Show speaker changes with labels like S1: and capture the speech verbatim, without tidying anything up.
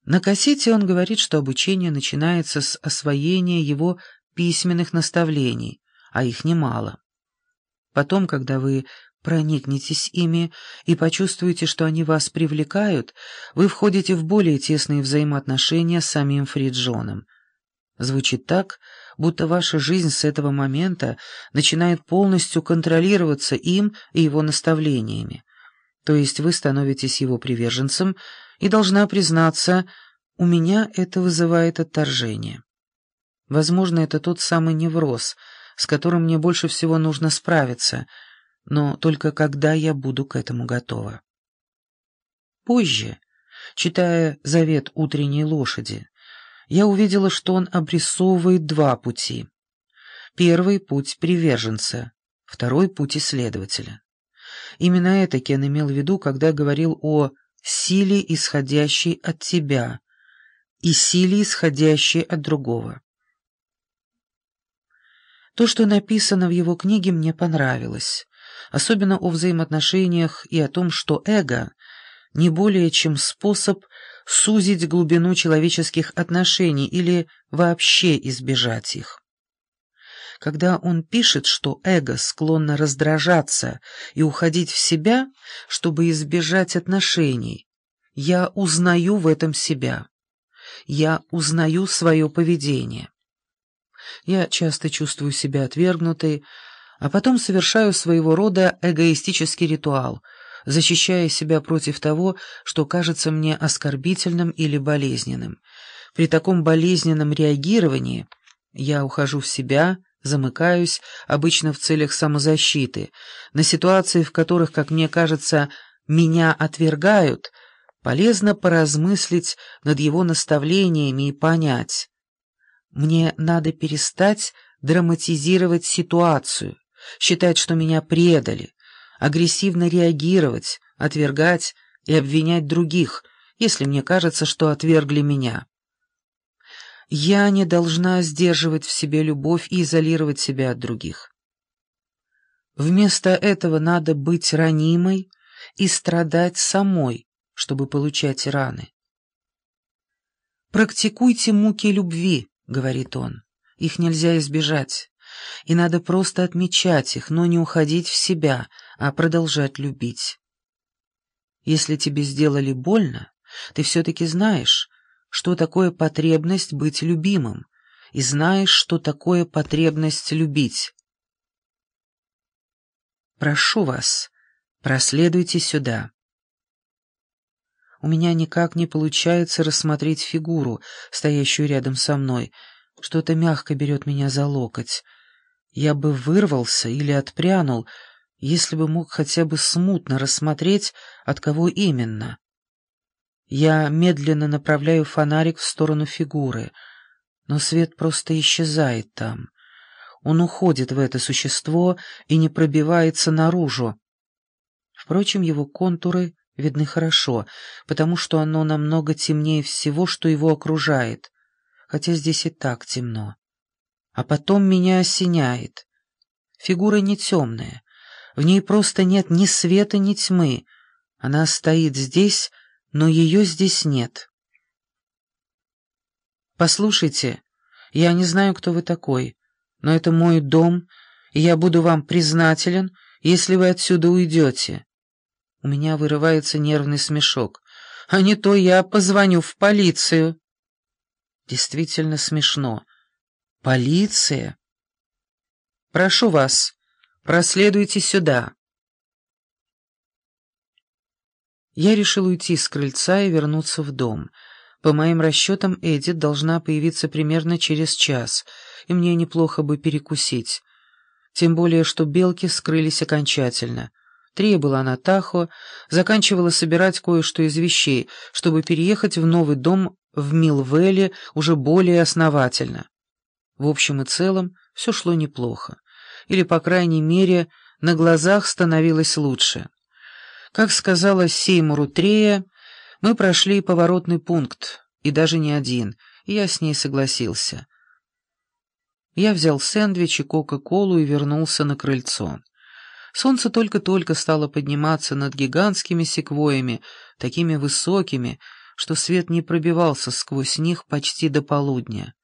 S1: На кассете он говорит, что обучение начинается с освоения его письменных наставлений, а их немало. Потом, когда вы проникнетесь ими и почувствуете, что они вас привлекают, вы входите в более тесные взаимоотношения с самим Фриджоном. Звучит так, будто ваша жизнь с этого момента начинает полностью контролироваться им и его наставлениями. То есть вы становитесь его приверженцем, и, должна признаться, у меня это вызывает отторжение. Возможно, это тот самый невроз, с которым мне больше всего нужно справиться, но только когда я буду к этому готова. Позже, читая «Завет утренней лошади», я увидела, что он обрисовывает два пути. Первый — путь приверженца, второй — путь исследователя. Именно это Кен имел в виду, когда говорил о силе, исходящей от тебя, и силе, исходящей от другого. То, что написано в его книге, мне понравилось, особенно о взаимоотношениях и о том, что эго не более чем способ сузить глубину человеческих отношений или вообще избежать их. Когда он пишет, что эго склонно раздражаться и уходить в себя, чтобы избежать отношений, я узнаю в этом себя. Я узнаю свое поведение. Я часто чувствую себя отвергнутой, а потом совершаю своего рода эгоистический ритуал, защищая себя против того, что кажется мне оскорбительным или болезненным. При таком болезненном реагировании я ухожу в себя, замыкаюсь, обычно в целях самозащиты. На ситуации, в которых, как мне кажется, меня отвергают, полезно поразмыслить над его наставлениями и понять. Мне надо перестать драматизировать ситуацию, считать, что меня предали, агрессивно реагировать, отвергать и обвинять других, если мне кажется, что отвергли меня. Я не должна сдерживать в себе любовь и изолировать себя от других. Вместо этого надо быть ранимой и страдать самой, чтобы получать раны. «Практикуйте муки любви», — говорит он. «Их нельзя избежать, и надо просто отмечать их, но не уходить в себя, а продолжать любить. Если тебе сделали больно, ты все-таки знаешь, что такое потребность быть любимым, и знаешь, что такое потребность любить. Прошу вас, проследуйте сюда». У меня никак не получается рассмотреть фигуру, стоящую рядом со мной. Что-то мягко берет меня за локоть. Я бы вырвался или отпрянул, если бы мог хотя бы смутно рассмотреть, от кого именно. Я медленно направляю фонарик в сторону фигуры, но свет просто исчезает там. Он уходит в это существо и не пробивается наружу. Впрочем, его контуры видны хорошо, потому что оно намного темнее всего, что его окружает, хотя здесь и так темно. А потом меня осеняет. Фигура не темная, в ней просто нет ни света, ни тьмы. Она стоит здесь, но ее здесь нет. «Послушайте, я не знаю, кто вы такой, но это мой дом, и я буду вам признателен, если вы отсюда уйдете». У меня вырывается нервный смешок. «А не то я позвоню в полицию». Действительно смешно. «Полиция?» «Прошу вас, проследуйте сюда». Я решил уйти с крыльца и вернуться в дом. По моим расчетам, Эдит должна появиться примерно через час, и мне неплохо бы перекусить. Тем более, что белки скрылись окончательно. Трия была на Тахо, заканчивала собирать кое-что из вещей, чтобы переехать в новый дом в Милвелле уже более основательно. В общем и целом, все шло неплохо. Или, по крайней мере, на глазах становилось лучше. Как сказала Сеймуру Трея, мы прошли поворотный пункт, и даже не один, и я с ней согласился. Я взял сэндвич и кока-колу и вернулся на крыльцо. Солнце только-только стало подниматься над гигантскими секвойями, такими высокими, что свет не пробивался сквозь них почти до полудня.